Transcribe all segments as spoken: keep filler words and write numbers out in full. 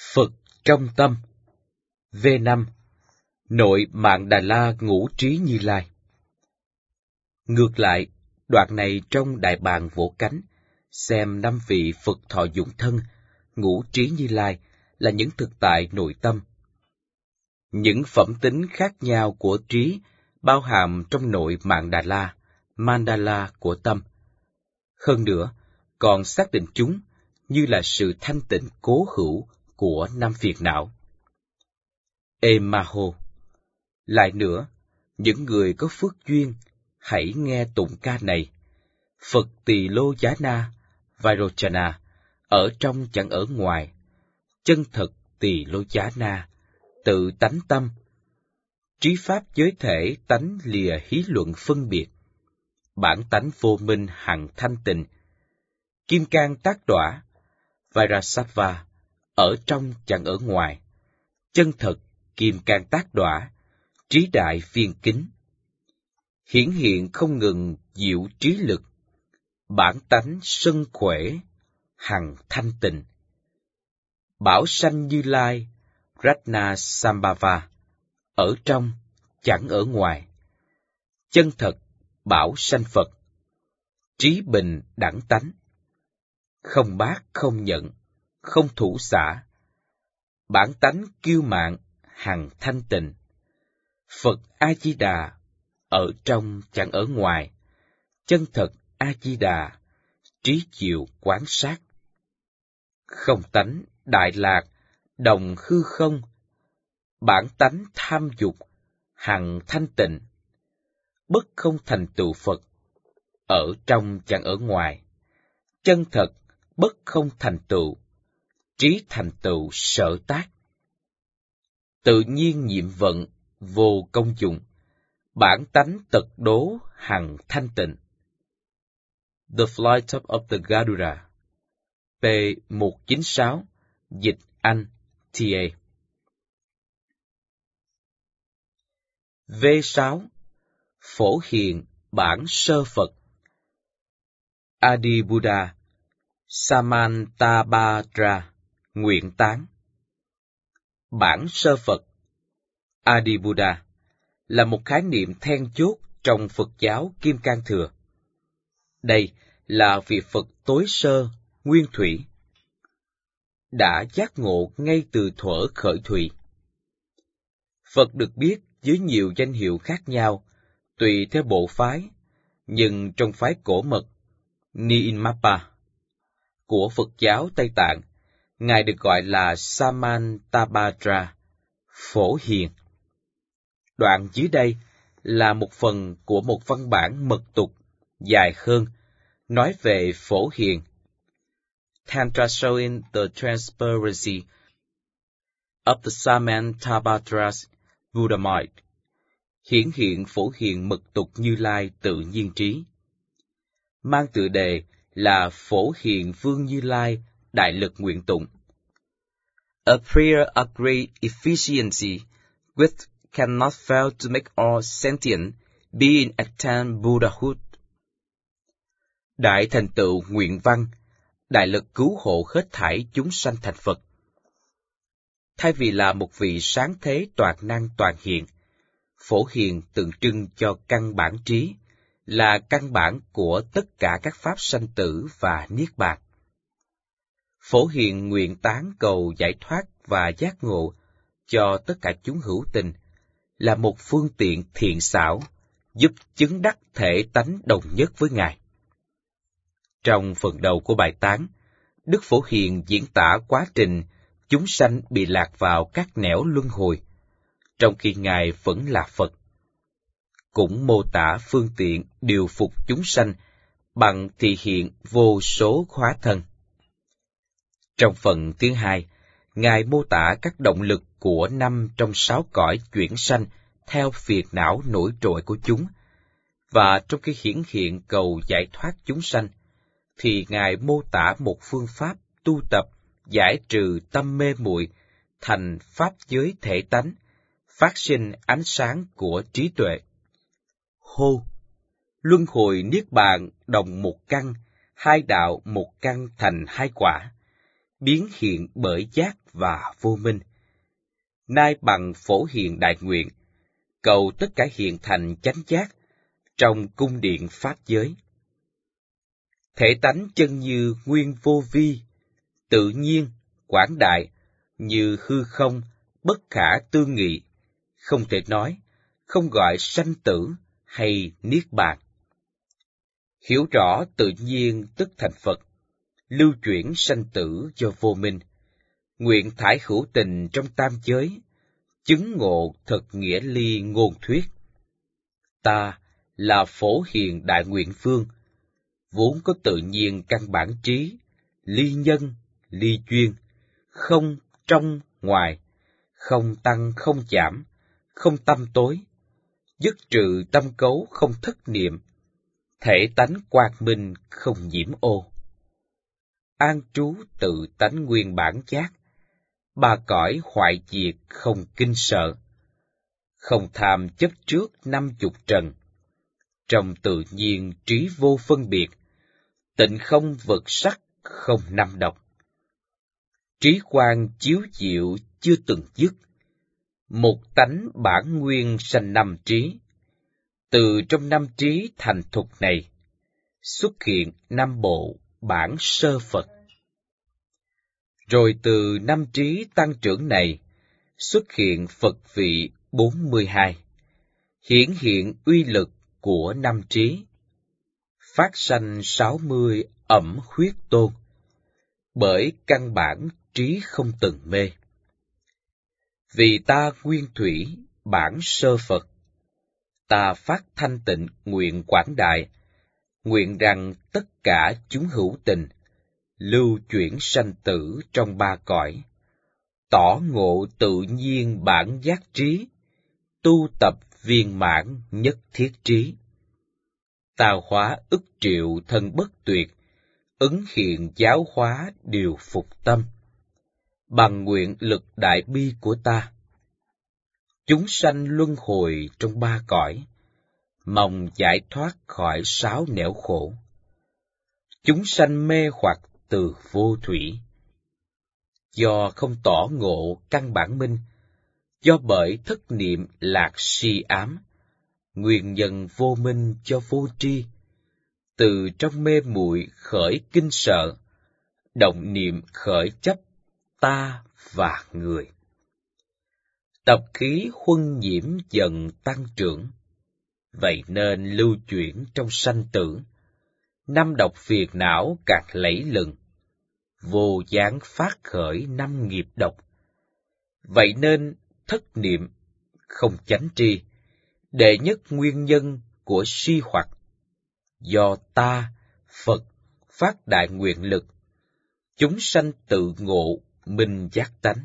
Phật trong tâm. V năm. Nội Mạn Đà La Ngũ Trí Như Lai. Ngược lại, đoạn này trong Đại Bàng Vỗ Cánh, xem năm vị Phật thọ dụng thân, Ngũ Trí Như Lai là những thực tại nội tâm. Những phẩm tính khác nhau của trí bao hàm trong nội Mạn Đà La, Mandala của tâm. Hơn nữa, còn xác định chúng như là sự thanh tịnh cố hữu của năm phiền não. Emaho. Lại nữa, những người có phước duyên, hãy nghe tụng ca này. Phật Tỳ Lô Giá Na, Vairochana, ở trong chẳng ở ngoài. Chân thật Tỳ Lô Giá Na, tự tánh tâm. Trí pháp giới thể tánh lìa hí luận phân biệt. Bản tánh vô minh hằng thanh tịnh. Kim cang tác đọa, Vairasattva, ở trong chẳng ở ngoài. Chân thật kim cang tác đọa, trí đại viên kính. Hiển hiện không ngừng diệu trí lực, bản tánh sân khỏe, hằng thanh tịnh. Bảo sanh Như Lai, Ratna Sambhava, ở trong chẳng ở ngoài. Chân thật bảo sanh Phật, trí bình đẳng tánh. Không bác không nhận, không thủ xả. Bản tánh kiêu mạn, hằng thanh tịnh. Phật A-di-đà, ở trong chẳng ở ngoài. Chân thật A-di-đà, trí chiều quán sát. Không tánh đại lạc, đồng hư không. Bản tánh tham dục, hằng thanh tịnh. Bất không thành tựu Phật, ở trong chẳng ở ngoài. Chân thật bất không thành tựu, trí thành tựu sở tác. Tự nhiên nhiệm vận, vô công dụng. Bản tánh tật đố, hằng thanh tịnh. The Flight of the Garuda, P một trăm chín mươi sáu, dịch Anh, T A. V sáu. Phổ hiền bản sơ Phật. Adi Buddha, Samantabhadra, nguyện tán. Bản sơ Phật, Adi Buddha, là một khái niệm then chốt trong Phật giáo Kim Cang Thừa. Đây là vị Phật tối sơ, nguyên thủy, đã giác ngộ ngay từ thuở khởi thủy. Phật được biết với nhiều danh hiệu khác nhau, tùy theo bộ phái, nhưng trong phái cổ mật, Nyingmapa, của Phật giáo Tây Tạng, Ngài được gọi là Samantabhadra, phổ hiền. Đoạn dưới đây là một phần của một văn bản mật tục dài hơn, nói về phổ hiền. Tantra showing the transparency of the Samantabhadra's Buddha mind. Hiển hiện phổ hiền mật tục Như Lai tự nhiên trí. Mang tựa đề là Phổ Hiền Vương Như Lai Đại Lực Nguyện Tụng. A prayer of great efficiency, which cannot fail to make all sentient being attain Buddhahood. Đại thành tựu nguyện văn, đại lực cứu hộ hết thảy chúng sanh thành Phật. Thay vì là một vị sáng thế toàn năng toàn hiện, Phổ Hiền tượng trưng cho căn bản trí, là căn bản của tất cả các pháp sanh tử và niết bàn. Phổ Hiền nguyện tán cầu giải thoát và giác ngộ cho tất cả chúng hữu tình, là một phương tiện thiện xảo, giúp chứng đắc thể tánh đồng nhất với Ngài. Trong phần đầu của bài tán, Đức Phổ Hiền diễn tả quá trình chúng sanh bị lạc vào các nẻo luân hồi, trong khi Ngài vẫn là Phật. Cũng mô tả phương tiện điều phục chúng sanh bằng thị hiện vô số hóa thân. Trong phần thứ hai, Ngài mô tả các động lực của năm trong sáu cõi chuyển sanh theo phiền não nổi trội của chúng, và trong khi hiển hiện cầu giải thoát chúng sanh, thì Ngài mô tả một phương pháp tu tập giải trừ tâm mê muội thành pháp giới thể tánh, phát sinh ánh sáng của trí tuệ. Hô! Luân hồi niết bàn đồng một căn, hai đạo một căn thành hai quả. biến hiện bởi giác và vô minh. Nay bằng phổ hiền đại nguyện, cầu tất cả hiện thành chánh giác trong cung điện pháp giới. Thể tánh chân như nguyên vô vi, tự nhiên, quảng đại, như hư không, bất khả tư nghị, không thể nói, không gọi sanh tử hay niết bàn. Hiểu rõ tự nhiên tức thành Phật, lưu chuyển sanh tử do vô minh, nguyện thải hữu tình trong tam giới, chứng ngộ thật nghĩa ly ngôn thuyết. Ta là phổ hiền đại nguyện phương, vốn có tự nhiên căn bản trí, ly nhân, ly duyên, không trong ngoài, không tăng không giảm, không tâm tối, dứt trừ tâm cấu không thất niệm, thể tánh quang minh không nhiễm ô. An trú tự tánh nguyên bản giác, ba cõi hoại diệt không kinh sợ, không tham chấp trước năm dục trần, trong tự nhiên trí vô phân biệt, tịnh không vật sắc không năm độc. Trí quang chiếu diệu chưa từng dứt, một tánh bản nguyên sanh năm trí, từ trong năm trí thành thục này, xuất hiện năm bộ bản sơ Phật. Rồi từ năm trí tăng trưởng này, xuất hiện Phật vị bốn mươi hai, hiển hiện uy lực của năm trí, phát sanh sáu mươi ẩm huyết tôn, bởi căn bản trí không từng mê. Vì ta nguyên thủy bản sơ Phật, ta phát thanh tịnh nguyện quảng đại, nguyện rằng tất cả chúng hữu tình, lưu chuyển sanh tử trong ba cõi, tỏ ngộ tự nhiên bản giác trí, tu tập viên mãn nhất thiết trí. Tào hóa ức triệu thân bất tuyệt, ứng hiện giáo hóa điều phục tâm, bằng nguyện lực đại bi của ta. Chúng sanh luân hồi trong ba cõi, mong giải thoát khỏi sáu nẻo khổ. Chúng sanh mê hoặc từ vô thủy, do không tỏ ngộ căn bản minh, do bởi thất niệm lạc si ám, nguyên nhân vô minh cho vô tri, từ trong mê muội khởi kinh sợ, động niệm khởi chấp ta và người. Tập khí huân nhiễm dần tăng trưởng, vậy nên lưu chuyển trong sanh tử, năm độc phiền não càng lẫy lừng, vô gián phát khởi năm nghiệp độc. Vậy nên thất niệm, không chánh tri, đệ nhất nguyên nhân của si hoặc, do ta, Phật, phát đại nguyện lực, chúng sanh tự ngộ, minh giác tánh.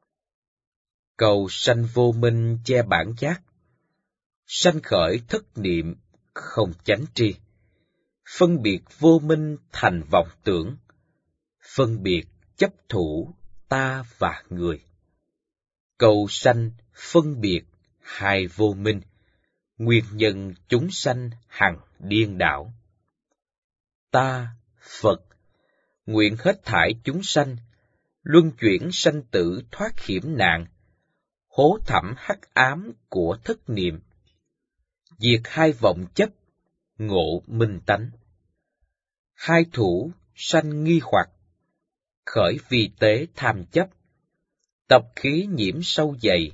Cầu sanh vô minh che bản giác, sanh khởi thất niệm, không chánh tri, phân biệt vô minh thành vọng tưởng, phân biệt chấp thủ ta và người. Cầu sanh phân biệt hai vô minh, nguyên nhân chúng sanh hằng điên đảo. Ta, Phật, nguyện hết thải chúng sanh, luân chuyển sanh tử thoát hiểm nạn, hố thẳm hắc ám của thất niệm, diệt hai vọng chấp, ngộ minh tánh. Hai thủ sanh nghi hoặc, khởi vi tế tham chấp, tập khí nhiễm sâu dày,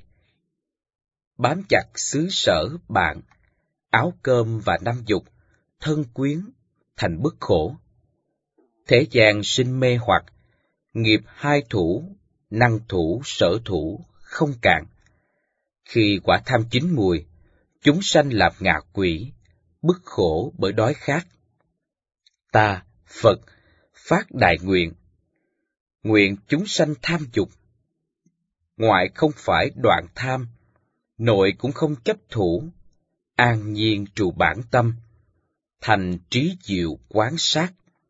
bám chặt xứ sở bạn, áo cơm và năm dục, thân quyến, thành bức khổ. Thế gian sinh mê hoặc, nghiệp hai thủ, năng thủ, sở thủ, không cạn. Khi quả tham chín mùi, chúng sanh làm ngạ quỷ, bức khổ bởi đói khát. Ta, Phật, phát đại nguyện, nguyện chúng sanh tham dục, ngoại không phải đoạn tham, nội cũng không chấp thủ, an nhiên trụ bản tâm, thành trí diệu quán sát.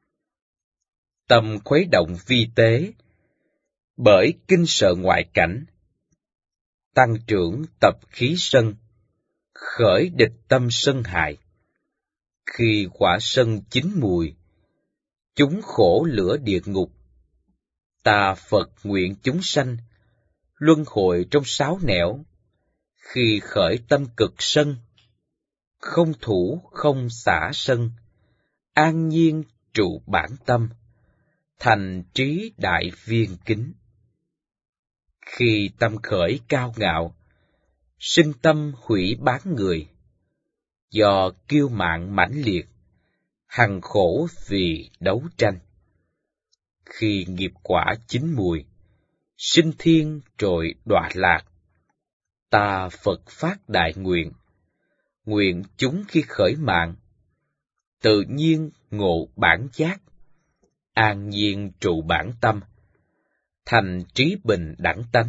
Tâm khuấy động vi tế, bởi kinh sợ ngoại cảnh, tăng trưởng tập khí sân, khởi địch tâm sân hại. Khi quả sân chín mùi, chúng khổ lửa địa ngục, Ta Phật nguyện chúng sanh, luân hồi trong sáu nẻo, khi khởi tâm cực sân, không thủ không xả sân, an nhiên trụ bản tâm, thành trí đại viên kính. Khi tâm khởi cao ngạo, sinh tâm hủy bán người, do kiêu mạn mãnh liệt, hằng khổ vì đấu tranh. Khi nghiệp quả chín mùi, sinh thiên rồi đọa lạc, ta Phật phát đại nguyện, nguyện chúng khi khởi mạng, tự nhiên ngộ bản giác, an nhiên trụ bản tâm, thành trí bình đẳng tánh.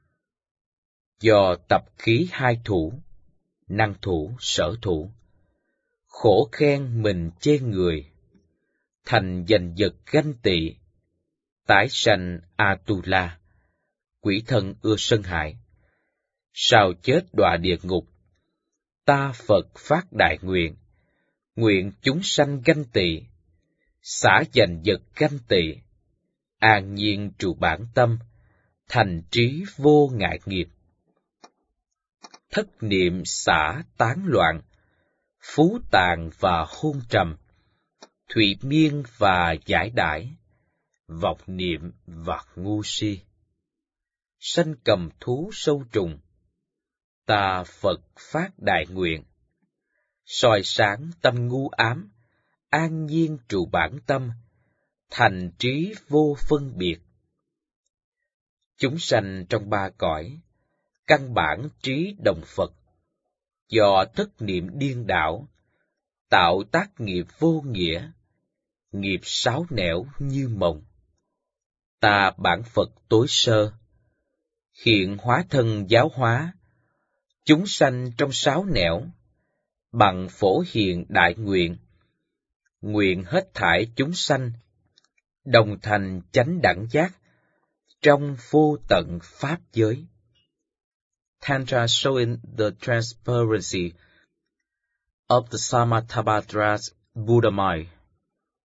Do tập khí hai thủ, năng thủ sở thủ, khổ khen mình chê người, thành giành giật ganh tị, tái sanh Atula, quỷ thần ưa sân hại. Sau chết đọa địa ngục, ta Phật phát đại nguyện, nguyện chúng sanh ganh tị, xả giành giật ganh tị, an nhiên trụ bản tâm, thành trí vô ngại nghiệp. Thất niệm xả tán loạn, phú tàn và hôn trầm, thụy miên và giải đãi, vọng niệm và ngu si. Sanh cầm thú sâu trùng, ta Phật phát đại nguyện, soi sáng tâm ngu ám, an nhiên trụ bản tâm, thành trí vô phân biệt. Chúng sanh trong ba cõi, căn bản trí đồng Phật, do thất niệm điên đảo, tạo tác nghiệp vô nghĩa, nghiệp sáu nẻo như mộng. Ta bản Phật tối sơ, hiện hóa thân giáo hóa, chúng sanh trong sáu nẻo, bằng phổ hiền đại nguyện, nguyện hết thảy chúng sanh, đồng thành chánh đẳng giác, trong vô tận pháp giới. Tantra showing the transparency of the Samattabhadra's Buddha mind.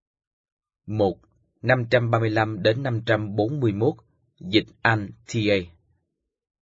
một. năm trăm ba mươi lăm đến năm trăm bốn mươi mốt, dịch Anh T A